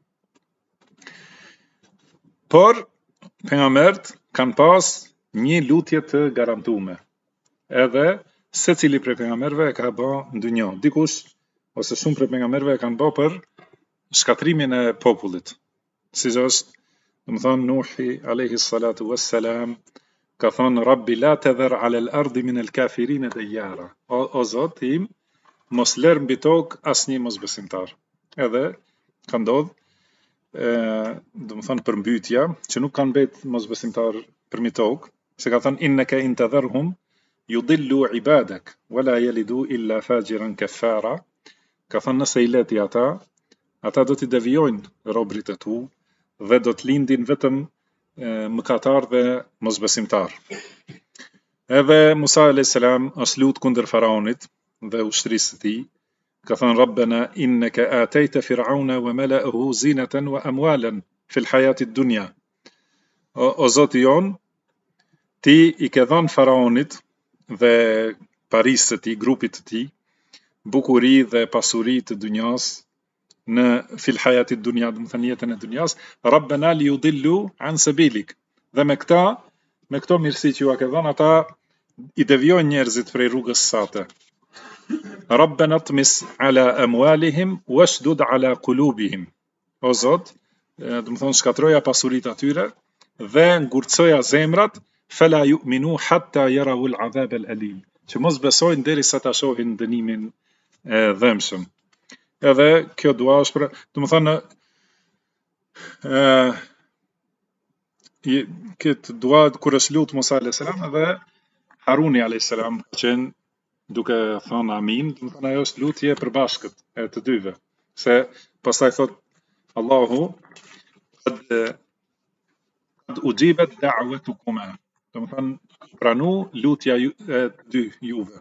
Por pejgamberët kanë pas një lutje të garantuar. Edhe secili prej pejgamberëve e ka bërë në dunjë. Dikush ose shumë prej pejgamberëve e kanë bërë për shkatrimin e popullit. Siç është, do të thonë Nuhi alayhi salatu wassalam ka thonë Rabbi la tadhar ala al-ardi min al-kafirin diyara. O Zot im, mos lër mbi tokë asnjë mosbesimtar. Edhe ka ndodhur do të thonë përmbytja që nuk kanë mbet mosbesimtar përmi tokë, se ka thonë innaka in tadharhum yudillu ibadak wala yalidu illa fajiran kafara. Ka thonë nëse i leti ata do t'i devijojnë robrit e tu dhe do t'lindin vetëm mëkatar dhe mosbesimtar. Edhe Musa alayhis salam është lut kundër faraonit dhe ushtrisë së tij. Ka thënë Rabbana innaka atayta fir'auna wa mala'ahu zinatan wa amwalan fil hayati ad-dunya. O Zoti jon, ti i ke dhënë faraonit dhe parisë të tij, grupit të tij, bukuri dhe pasuri të dunjas në fil hayati ad-dunya, do të thënë jetën e dunjas, Rabbana li yudillu an sabilik. Dhe me këto mirësi që ju a ke dhënë, ata i devijojnë njerëzit prej rrugës sate. Rabbana tmis ala amwalihim washdud ala qulubihim. O Zot, do të thonë shkatroja pasuritë atyre dhe ngurtësoja zemrat fala yu'minu hatta yarawu al-'adhab al-alim, që mos besojnë derisa ta shohin dënimin e dhëmshëm. Edhe kjo dua është për, domethënë këtë dua kur është lut Musa alayhis salam dhe Haruni alayhis salam ka qenë duke thënë amin, domethënë ajo është lutje e përbashkët e të dyve. Se pastaj thot Allahu qad ujibat da'watukuma, domethënë pranu lutja e dy juve.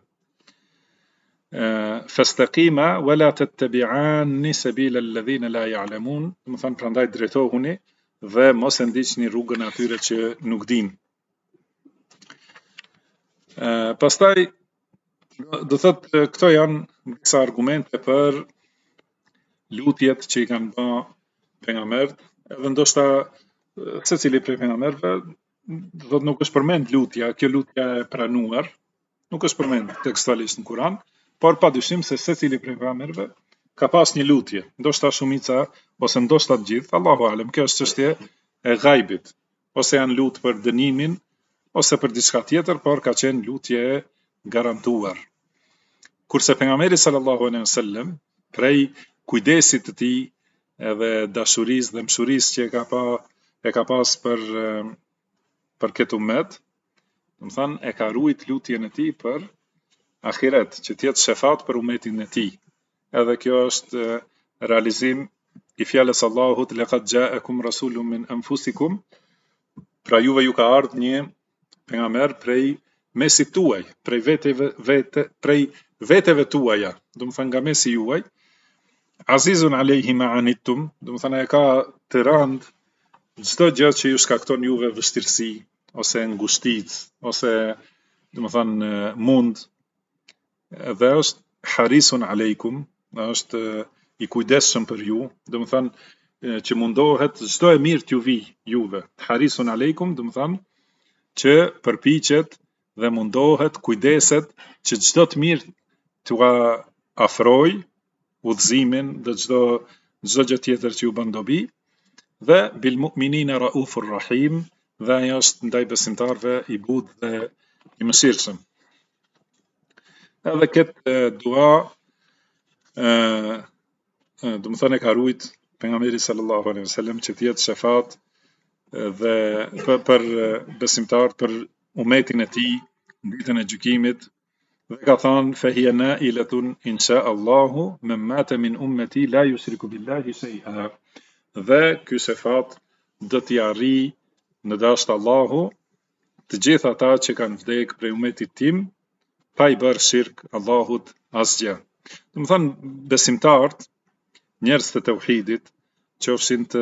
Fastaqima wala tattabi'ani sabila alladhina la ya'lamun, domethënë prandaj drejtohuni dhe mos e ndiqni rrugën e atyre që nuk dinë. Pastaj do thot këto janë disa argumente për lutjet që i kanë bë pejgamberët, edhe ndoshta secili prej pejgamberëve do thot nuk është përmend lutja, kjo lutja e pranuar, nuk është përmend tekstualisht në Kur'an, por padyshim se secili prej pejgamberëve ka pas një lutje, ndoshta shumica ose ndoshta të gjithë, Allahu alem, kjo është çështje e ghaibit, ose janë lutë për dënimin ose për diçka tjetër, por ka qenë lutje e garantuar. Kurse pejgamberi sallallahu alaihi wasallam, prej kujdesit të tij edhe dashurisë dhe mshurisë që e ka pas për këtë ummet, domethënë e ka ruajt lutjen e tij për ahiret, që të jetë shefat për ummetin e tij. Edhe kjo është realizim i fjalës Allahut laqad ja'akum rasulun min anfusikum, pra juve ju ka ardhur një pejgamber prej mesit tuaj, prej veteve tuaja, domethënë nga mesi juaj, azizun alayhi ma anittum, domethënë e ka të rënd çdo gjë që ju shkakton juve vështirësi ose ngushticë ose domethënë mund, dhe është harisun aleikum, është i kujdesshëm për ju, domethënë që mundohet çdo e mirë t'ju vi juve. Harisun aleikum domethënë që përpiqet dhe mundohet, kujdeset që çdo të mirë t'u afroj udhëzimin dhe çdo gjë tjetër që ju bën dobi, dhe bil mu'minina raufur rahim, dhe ai është ndaj besimtarve i butë dhe i mëshirshëm. Edhe këtë dua domethënë e ka ruajt pejgamberi sallallahu alaihi wasallam që të jetë shefat dhe për besimtar, për ummetin e tij në ditën e gjykimit, dhe ka thënë fahiya na'ilatun insha Allahu man mata min ummati la yushriku billahi shay'a, dhe ky shefat do t'i arrijë në dasht Allahu të gjithë ata që kanë vdekur prej ummetit tim pa i bërë shirk Allahut asgjë. Domethënë besimtarët, njerëz të tauhidit, qofshin të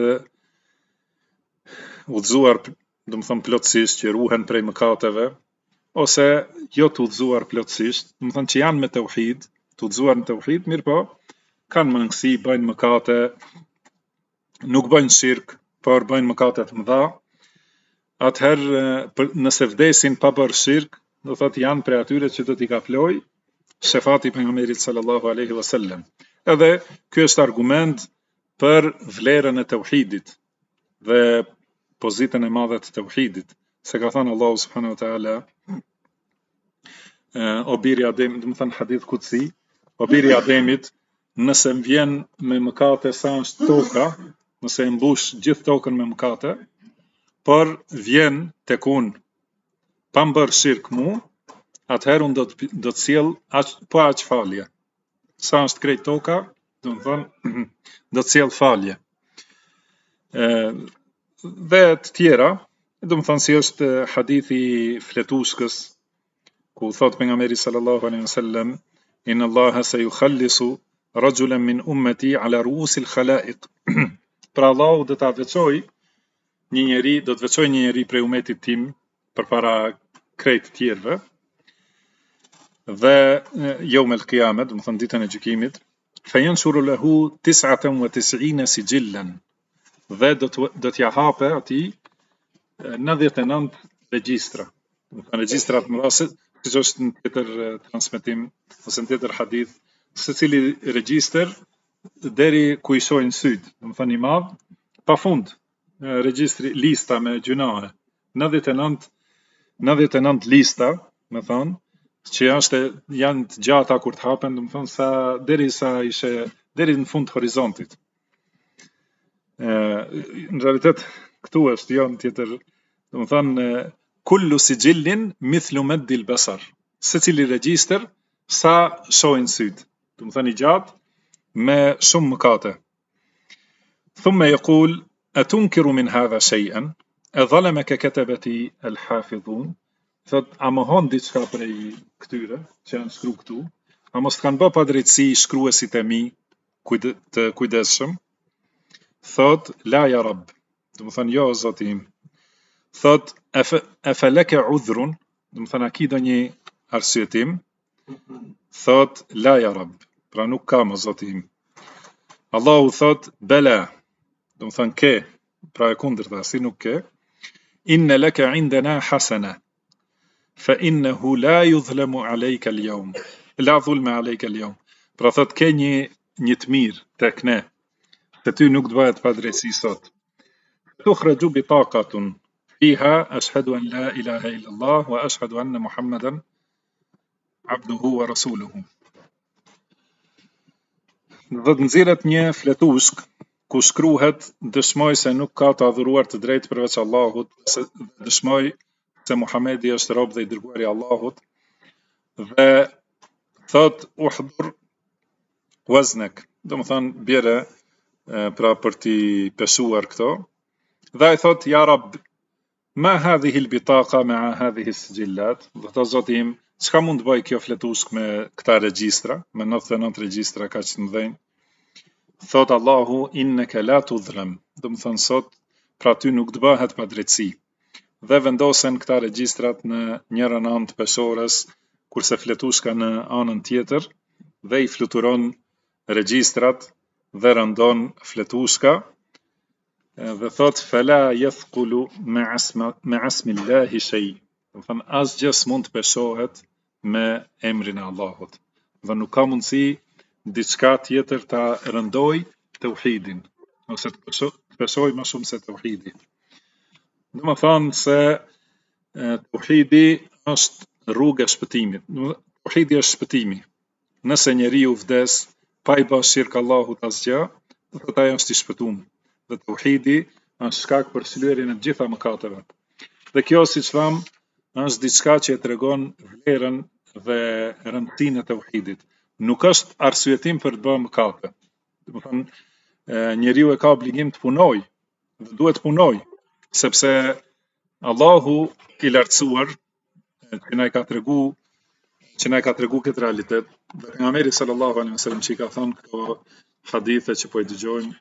udhëzuar, domethënë plotësisht, që ruhen prej mëkateve, ose jo të udhëzuar plotësisht, domethënë që janë me tauhid, të udhëzuar në tauhid, mirë po kanë mangësi, bëjnë mëkate, nuk bëjnë shirk, por bëjnë mëkate të mëdha, atëherë nëse vdesin pa bërë shirk, do thotë janë prej atyre që do t'i kaploj shefati pejgamberit sallallahu alaihi wasallam. Edhe ky është argument për vlerën e tauhidit dhe pozitën e madhe të tauhidit, se ka thënë Allahu subhanahu wa taala o biri Adem, domethënë hadith kutsi, o biri Ademit, nëse më vjen me mëkate sa është toka, nëse e mbush gjithë tokën me mëkate, por vjen tek unë pa më bërë shirk mu, atëherë unë do të sjell aq falje. Sa është krejt toka, domethënë do të sjell falje. Dhe të tjera, domethënë si është hadithi fletushkës, ku thot pejgamberi sallallahu alaihi wasallam, inna Allaha sayukhallisu rajulan min ummati ala ru'usil khalaiq. Pra Allahu do ta veçoj një njeri, do të veçoj një njeri prej ummetit tim përpara krejt të tjerëve, dhe yawm al-qiyamah, domethënë ditën e gjykimit, fayanshuru lahu 99 sijillan, dhe do t'ja hape atij 99 regjistra. Domethënë regjistrat më radh, siç është në tjetër transmetim ose në tjetër hadith, secili regjistër deri ku i shohin syt, domethënë i madh, pafund, regjistri lista me gjunahe. 99 lista, me thonë, që janë të gjata kur të hapen, do të thonë deri në fund të horizontit. Në realitet këtu është jo në tjetër, do të thonë kullu sigjillin mithlu meddil basar. Secili regjistër sa shohin syt. Do të thonë i gjatë me shumë mëkate. Thumma yaqul atunkiru min hadha shay'an adhalamaka katabati al-hafidhun. Thot, a mohon diçka prej këtyre që janë shkru këtu, a mos të kanë bë pa drejtësi shkruesit e mi të kujdesshëm? Thot, la ya rab, do të thënë jo zoti im. Thot, afa laka udhrun, do të thënë a ki ndonjë arsyetim? Thot, la ya rab, pra nuk kam o zoti im. Allahu thot, bela, do të thënë ke, pra e kundërta, si nuk ke. Inna laka indana hasana. Fa innehu la yudhlamu alejka al-yawm. La dhulma alejka al-yawm. Pra thot ke një të mirë tek ne. Se ty nuk të bëhet pa drejtësi sot. Tukhraju bitaqatun fiha ashhadu an la ilaha illa Allah wa ashhadu anna Muhammadan abduhu wa rasuluhu. Dhe të nxirret një fletushk ku shkruhet dëshmoj se nuk ka të adhuruar të drejtë përveç Allahut, dëshmoj se Muhamedi është rob dhe i dërguari i Allahut, dhe thot uhdhur waznak, do të thonë bjere pra për t'i peshuar këto, dhe ai thot ja rab, ma hadhihi al-bitaqa ma'a hadhihi as-sijillat, do thot zoti im, çka mund të bëj kjo fletushk me këta regjistra, me 99 regjistra kaq të mëdhenj? Thot Allahu innaka la tudhlam, do të thonë sot pra ty nuk të bëhet pa drejtësi. Dhe vendosen këta regjistrat në njërën anë të peshores, kurse fletushka në anën tjetër, dhe i fluturon regjistrat dhe rëndon fletushka, dhe thot fala yathqulu me asmillahi shay. Do të thonë asgjë s'mund të peshohet me emrin e Allahut. Dhe nuk ka mundësi diçka tjetër ta rëndoj tauhidin, ose të peshoj më shumë se tauhidi. Do të thonë se tauhidi është rruga e shpëtimit. Tauhidi është shpëtimi. Nëse njeriu vdes pa i bërë shirk Allahut asgjë, do thotë ai është i shpëtuar. Dhe tauhidi është shkak për shlyerjen e të gjitha mëkateve. Dhe kjo, siç tham, është diçka që e tregon vlerën dhe rëndësinë e tauhidit. Nuk është arsyetim për të bërë mëkate. Do të thonë njeriu e ka obligim të punojë, dhe duhet të punojë, sepse Allahu i lartësuar që na i ka tregu këtë realitet. Dhe pejgamberi sallallahu alaihi wasallam që i ka thënë këto hadithe që po i dëgjojmë,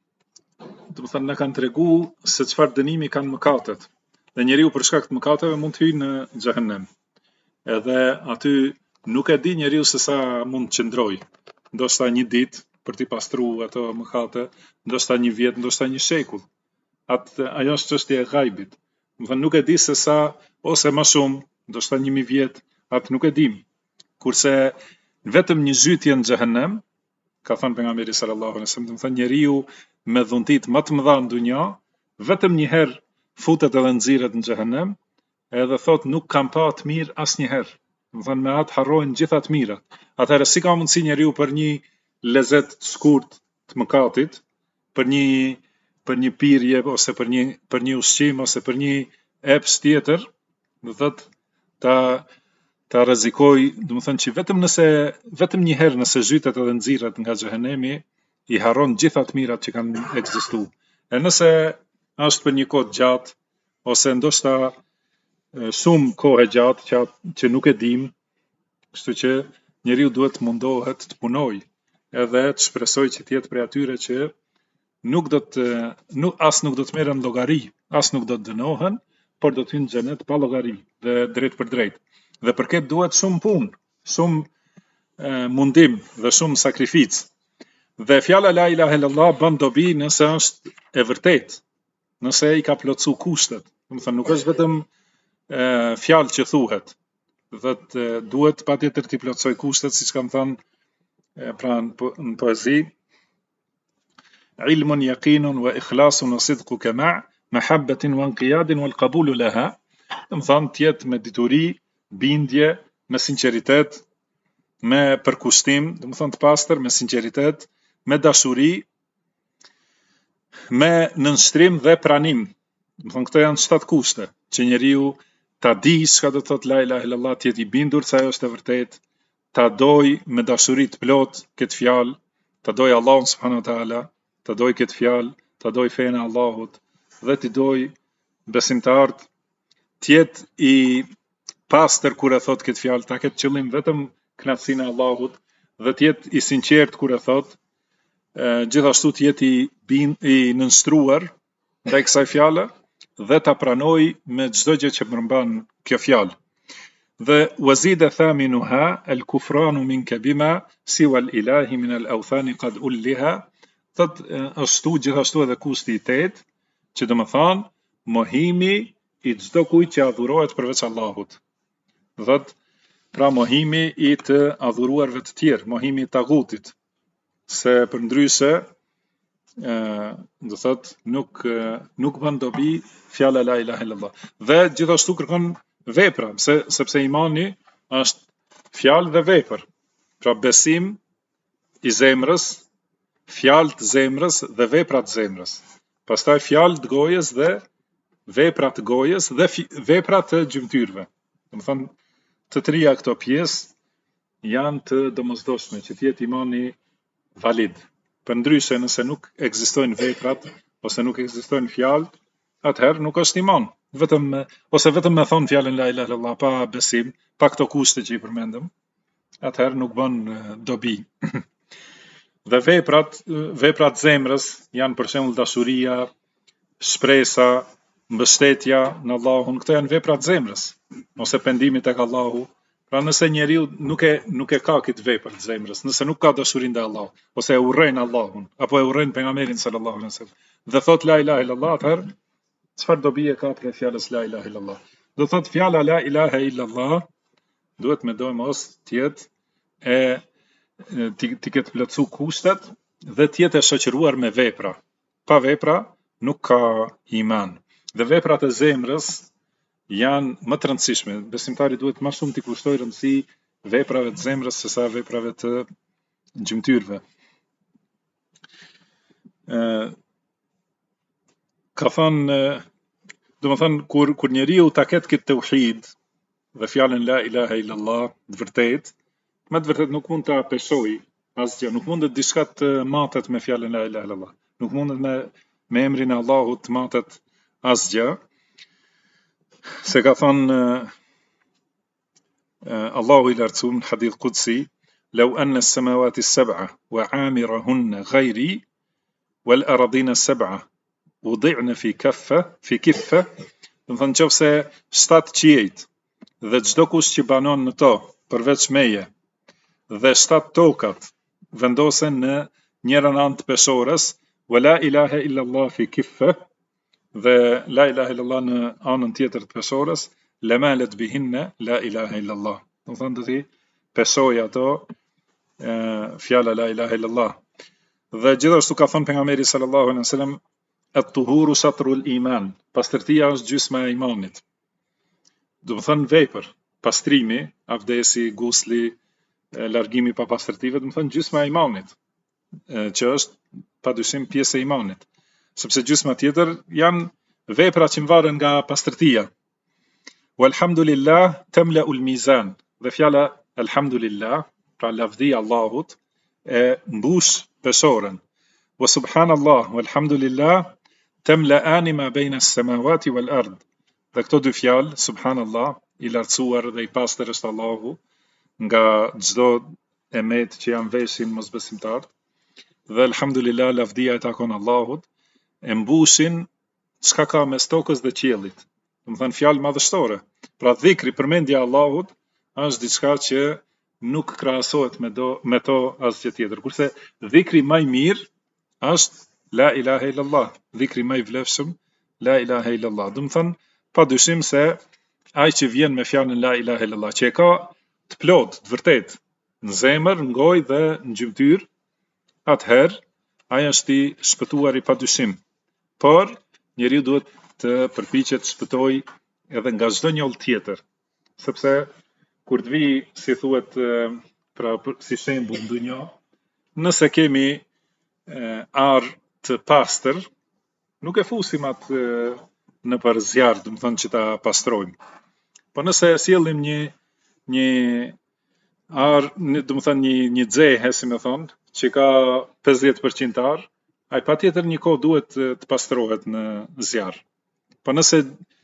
do të thënë na kanë tregu se çfarë dënimi kanë mëkatet. Dhe njeriu për shkak të mëkateve mund të hyjë në xhehenem. Edhe aty nuk e di njeriu se sa mund të qëndroj. Ndoshta një ditë për t'i pastruar ato mëkate, ndoshta një vjet, ndoshta një shekull. Ajo është çështje e ghaibit. Do të thënë nuk e di se sa, ose më shumë, ndoshta 1000 vjet, atë nuk e dim. Kurse vetëm një zhytje në xhehenem, ka thënë pejgamberi sallallahu alaihi wasallam, do të thënë njeriu me dhuntit më të mëdha në dunja, vetëm një herë futet edhe nxirret në xhehenem, edhe thot nuk kam pa të mirë asnjëherë. Do të thënë me atë harrojnë gjitha të mirat. Atëherë si ka mundësi njeriu për një lezet të shkurt të mëkatit, për një pirje, ose për një ushqim, ose për një epsh tjetër, do thotë ta rrezikoj, do të thënë që vetëm një herë nëse zhytet edhe nxirret nga xhehenemi, i harron gjitha të mirat që kanë ekzistuar. E nëse është për një kohë gjatë, ose ndoshta shumë kohë gjatë që nuk e dim, kështu që njeriu duhet të mundohet të punojë, edhe të shpresoj që të jetë prej atyre që nuk do të merren llogari, as nuk do të dënohen, por do të hyjnë në xhenet pa llogari dhe drejt për drejt. Dhe për këtë duhet shumë punë, shumë mundim dhe shumë sakrificë. Dhe fjala la ilaha illallah bën dobi nëse është e vërtetë, nëse i ka plotësu kushtet. Do të thënë nuk është vetëm fjalë që thuhet. Dhe duhet patjetër të plotësoj kushtet, siç kam thënë pra në poezi. علم يقين وإخلاص وصدقك مع محبة وانقياد والقبول لها. Më thonë tjetë me dituri, bindje, me sinceritet, me përkustim, më thonë të pastër, me sinceritet, me dashuri, me nënshkrim dhe pranim. Më thonë këto janë 7 kushte që njeriu ta di çka do të thotë la ilaha illallah, të jetë i bindur se ajo është e vërtetë, ta doj me dashuri të plot këtë fjalë, ta doj Allahun subhanahu wa taala, ta doj këtë fjalë, ta doj fenë e Allahut dhe të doj besimtarët, të jetë i pastër kur e thot këtë fjalë, ta ketë qëllim vetëm kënaqësinë e Allahut dhe të jetë i sinqert kur e thot, gjithashtu të jetë i nënshtruar ndaj kësaj fjale dhe ta pranoj me çdo gjë që përmban kjo fjalë. Dhe wazida thaminuha al kufranu minka bima siwa al ilahi min al awthani qad ulliha, thot ashtu gjithashtu edhe kushti i 8, që do të thonë mohimi i çdo kujt që adhurohet përveç Allahut. Thot pra mohimi i të adhuruarve të tjerë, mohimi i tagutit, se përndryshe do thot nuk bën dobi fjala la ilaha illallah. Dhe gjithashtu kërkon vepra, sepse imani është fjalë dhe vepër. Pra besim i zemrës, fjalë të zemrës dhe vepra të zemrës. Pastaj fjalë të gojës dhe vepra të gojës dhe vepra të gjymtyrëve. Do të thonë të trija këto pjesë janë të domosdoshme që të jetë imani valid. Përndryshe nëse nuk ekzistojnë veprat ose nuk ekzistojnë fjalët, atëherë nuk është iman. Vetëm me thonë fjalën la ilaha illallah pa besim, pa këto kushte që i përmendëm, atëherë nuk bën dobi. Dhe veprat zemrës janë për shembull dashuria, shpresa, mbështetja në Allahun, këto janë veprat zemrës, ose pendimi tek Allahu. Pra nëse njeriu nuk e ka këtë vepër të zemrës, nëse nuk ka dashurinë ndaj Allahut, ose e urrejn Allahun, apo e urrejn pejgamberin sallallahu alaihi wasallam, dhe thot la ilaha illallah, atëherë çfarë dobi e ka për fjalës la ilaha illallah? Do thot fjala la ilaha illallah duhet me dojë mos të jetë të ketë plotësu kushtet dhe të jetë e shoqëruar me vepra. Pa vepra nuk ka iman. Dhe veprat e zemrës janë më të rëndësishme. Besimtari duhet më shumë t'i kushtojë rëndësi veprave të zemrës sesa veprave të gjymtyrëve. Ka thënë, domethënë kur njeriu ta ketë këtë tauhid dhe fjalën la ilaha illallah të vërtetë, me të vërtetë nuk mund ta peshoj asgjë, nuk mundet diçka të matet me fjalën la ilaha illallah. Nuk mundet me emrin e Allahut të matet asgjë. Se ka thonë Allahu i lartësuar në hadith qudsi, law anna as-samawati as-sab'a wa 'amirahunna ghayri wal aradina as-sab'a wudi'na fi kaffa, do të thonë nëse 7 qiejt dhe çdo kush që banon në to përveç meje dhe 7 tokat vendosen në njëra anë të peshores, wa la ilaha illallah fi kiffa, dhe la ilaha illallah në anën tjetër të peshores, lamalet bihinna la ilaha illallah. Do të thonë do t'i peshoj ato fjala la ilaha illallah. Dhe gjithashtu ka thënë pejgamberi sallallahu alaihi wasallam, at-tuhuru shatrul iman, pastërtia është gjysma e imanit. Do të thonë vepër, pastrimi, abdesi, gusli, largimi pa pastërtive, do të thonë gjysma e imanit, që është padyshim pjesë e imanit. Sepse gjysma tjetër janë vepra që varen nga pastërtia. Walhamdulillah tamla'ul mizan, dhe fjala alhamdulillah, pra lavdi Allahut, e mbush peshoren. Wa subhanallah walhamdulillah tamla'ani ma bayna as-samawati wal ard. Dhe këto dy fjalë, subhanallah, i lartësuar dhe i pastër është Allahu nga çdo emet që janë veshin mosbesimtar, dhe alhamdulillah lavdia e takon Allahut, e mbushin çka ka mes tokës dhe qiellit. Do të thënë fjalë madhështore. Pra dhikri, përmendja e Allahut është diçka që nuk krahasohet me to asgjë tjetër. Kurse dhikri më i mirë është la ilaha illallah. Dhikri më i vlefshëm la ilaha illallah. Do të thënë padyshim se ai që vjen me fjalën la ilaha illallah, që e ka të plot, të vërtet, në zemër, në gojë dhe në gjymtyr, atëherë ajo është i shpëtuari pa dyshim. Por, njeriu duhet të përpiqet të shpëtoj edhe nga çdo njoll tjetër, sepse kur të vi, si thuhet, pra si shembull ndonjë, nëse kemi arë të pastër, nuk e fusim atë në për zjarë, do të thonë që ta pastrojmë. Po nëse sjellim një arë, do të thonë një xehe, si më thonë, që ka 50% arë, ai patjetër një kohë duhet të pastrohet në zjarr. Po nëse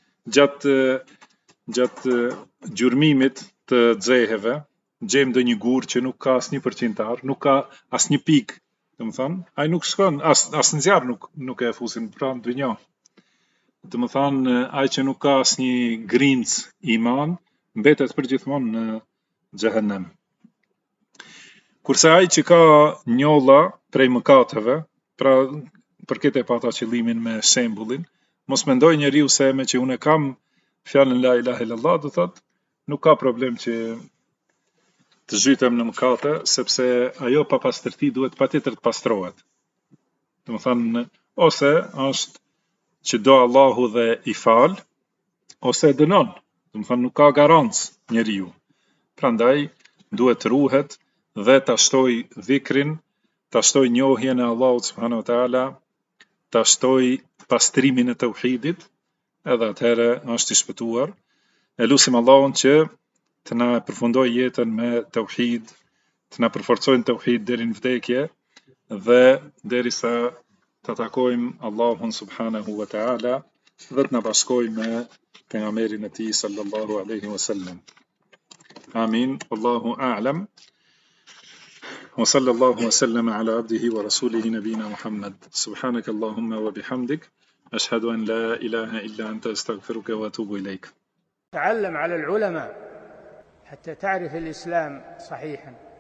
gjatë gjurmimit të xeheve gjejmë ndonjë gur që nuk ka asnjë përqindar, nuk ka asnjë pikë, do të thonë, ai nuk shkon as në zjarr nuk e fusin pranë dynjë. Do të thonë, ai që nuk ka asnjë grinc iman, mbetet përgjithmonë në xhehenem. Kurse ai që ka njolla prej mëkateve, pra për këtë e pata qëllimin me shembullin, mos mendoj njeriu se me që unë kam fjalën la ilaha illallah, do thotë, nuk ka problem që të zhytem në mëkate, sepse ajo papastërti duhet patjetër të pastrohet. Do të thonë, ose është që do Allahu dhe i fal, ose dënon. Do të thonë, nuk ka garancë njeriu. Prandaj duhet ruhet dhe ta shtoj dhikrin, ta shtoj njohjen e Allahut subhanahu wa taala, ta shtoj pastrimin e tauhidit, edhe atëherë është i shpëtuar. E lutim Allahun që të na përfundoj jetën me tauhid, të na përforcojnë tauhid deri në vdekje dhe derisa të takojmë Allahun subhanahu wa taala dhe të na bashkojmë me pejgamberin e tij sallallahu alaihi wasallam. Amin. Wallahu a'lam. Wa sallallahu wa sallama ala abdihi wa rasulihi nabina Muhammad. Subhanaka Allahumma wa bihamdik. أشهد أن لا إله إلا أنت أستغفرك وأتوب إليك. تعلم على العلماء حتى تعرف الإسلام صحيحا.